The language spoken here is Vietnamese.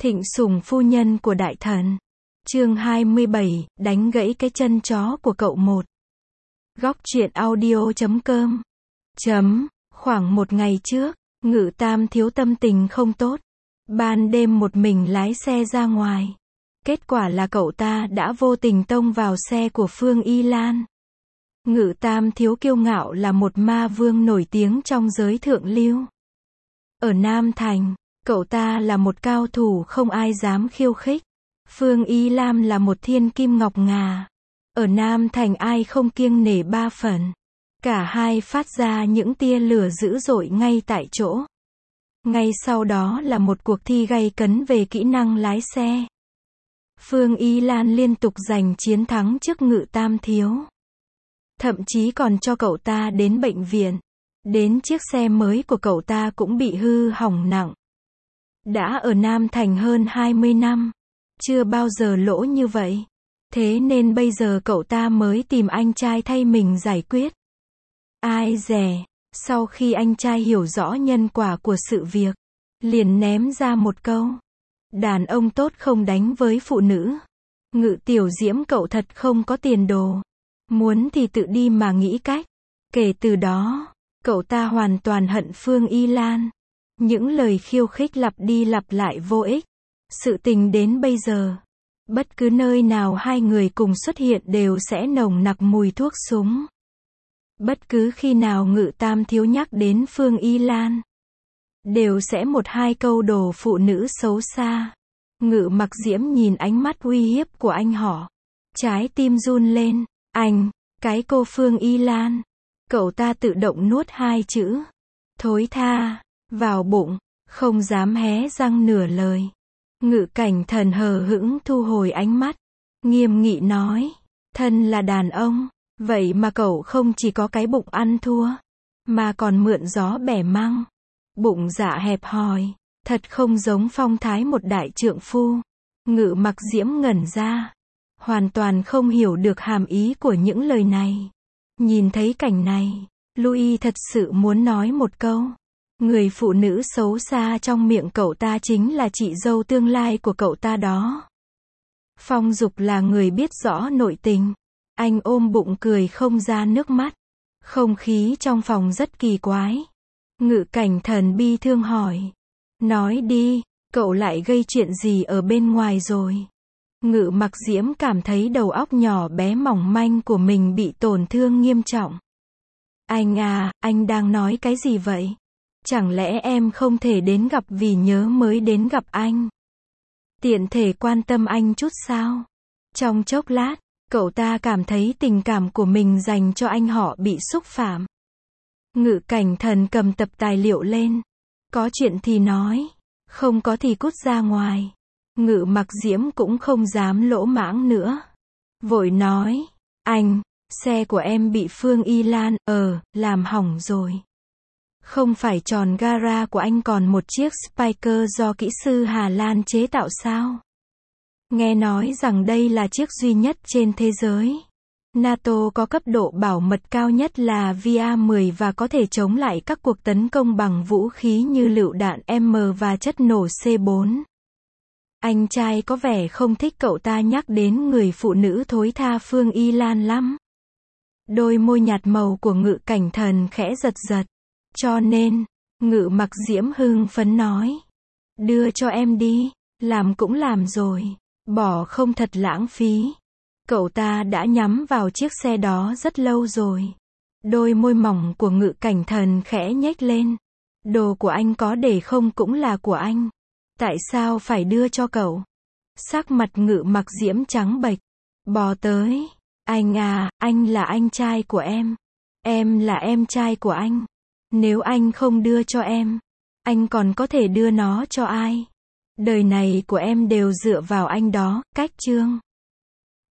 Thịnh sủng phu nhân của đại thần. Chương 27, đánh gãy cái chân chó của cậu một. Góc truyện audio.com. Khoảng một ngày trước, Ngự Tam thiếu tâm tình không tốt. Ban đêm một mình lái xe ra ngoài. Kết quả là cậu ta đã vô tình tông vào xe của Phương Y Lan. Ngự Tam thiếu kiêu ngạo là một ma vương nổi tiếng trong giới thượng lưu. Ở Nam Thành, cậu ta là một cao thủ không ai dám khiêu khích. Phương Y Lam là một thiên kim ngọc ngà. Ở Nam Thành ai không kiêng nể ba phần. Cả hai phát ra những tia lửa dữ dội ngay tại chỗ. Ngay sau đó là một cuộc thi gay cấn về kỹ năng lái xe. Phương Y Lan liên tục giành chiến thắng trước Ngự Tam thiếu. Thậm chí còn cho cậu ta đến bệnh viện. Đến chiếc xe mới của cậu ta cũng bị hư hỏng nặng. Đã ở Nam Thành hơn 20 năm. Chưa bao giờ lỗ như vậy. Thế nên bây giờ cậu ta mới tìm anh trai thay mình giải quyết. Ai dè, sau khi anh trai hiểu rõ nhân quả của sự việc, liền ném ra một câu. Đàn ông tốt không đánh với phụ nữ. Ngự tiểu diễm cậu thật không có tiền đồ. Muốn thì tự đi mà nghĩ cách. Kể từ đó, cậu ta hoàn toàn hận Phương Y Lan. Những lời khiêu khích lặp đi lặp lại vô ích. Sự tình đến bây giờ, bất cứ nơi nào hai người cùng xuất hiện đều sẽ nồng nặc mùi thuốc súng. Bất cứ khi nào Ngự Tam thiếu nhắc đến Phương Y Lan, đều sẽ một hai câu đồ phụ nữ xấu xa. Ngự Mặc Diễm nhìn ánh mắt uy hiếp của anh họ. Trái tim run lên. Anh, cái cô Phương Y Lan. Cậu ta tự động nuốt hai chữ thối tha vào bụng, không dám hé răng nửa lời. Ngự Cảnh Thần hờ hững thu hồi ánh mắt, nghiêm nghị nói, thân là đàn ông, vậy mà cậu không chỉ có cái bụng ăn thua, mà còn mượn gió bẻ măng. Bụng dạ hẹp hòi, thật không giống phong thái một đại trượng phu. Ngự Mặc Diễm ngẩn ra, hoàn toàn không hiểu được hàm ý của những lời này. Nhìn thấy cảnh này, Louis thật sự muốn nói một câu. Người phụ nữ xấu xa trong miệng cậu ta chính là chị dâu tương lai của cậu ta đó. Phong Dục là người biết rõ nội tình. Anh ôm bụng cười không ra nước mắt. Không khí trong phòng rất kỳ quái. Ngự Cảnh Thần bi thương hỏi. Nói đi, cậu lại gây chuyện gì ở bên ngoài rồi? Ngự Mặc Diễm cảm thấy đầu óc nhỏ bé mỏng manh của mình bị tổn thương nghiêm trọng. Anh à, anh đang nói cái gì vậy? Chẳng lẽ em không thể đến gặp vì nhớ mới đến gặp anh? Tiện thể quan tâm anh chút sao? Trong chốc lát, cậu ta cảm thấy tình cảm của mình dành cho anh họ bị xúc phạm. Ngự Cảnh Thần cầm tập tài liệu lên. Có chuyện thì nói, không có thì cút ra ngoài. Ngự Mặc Diễm cũng không dám lỗ mãng nữa. Vội nói, anh, xe của em bị Phương Y Lan, làm hỏng rồi. Không phải tròn gara của anh còn một chiếc Spiker do kỹ sư Hà Lan chế tạo sao? Nghe nói rằng đây là chiếc duy nhất trên thế giới. NATO có cấp độ bảo mật cao nhất là VA-10 và có thể chống lại các cuộc tấn công bằng vũ khí như lựu đạn M và chất nổ C4. Anh trai có vẻ không thích cậu ta nhắc đến người phụ nữ thối tha Phương Y Lan lắm. Đôi môi nhạt màu của Ngự Cảnh Thần khẽ giật giật. Cho nên, Ngự Mặc Diễm hưng phấn nói. Đưa cho em đi, làm cũng làm rồi. Bỏ không thật lãng phí. Cậu ta đã nhắm vào chiếc xe đó rất lâu rồi. Đôi môi mỏng của Ngự Cảnh Thần khẽ nhếch lên. Đồ của anh có để không cũng là của anh. Tại sao phải đưa cho cậu? Sắc mặt Ngự Mặc Diễm trắng bệch. Bò tới. Anh à, anh là anh trai của em. Em là em trai của anh. Nếu anh không đưa cho em, anh còn có thể đưa nó cho ai? Đời này của em đều dựa vào anh đó. Cách chương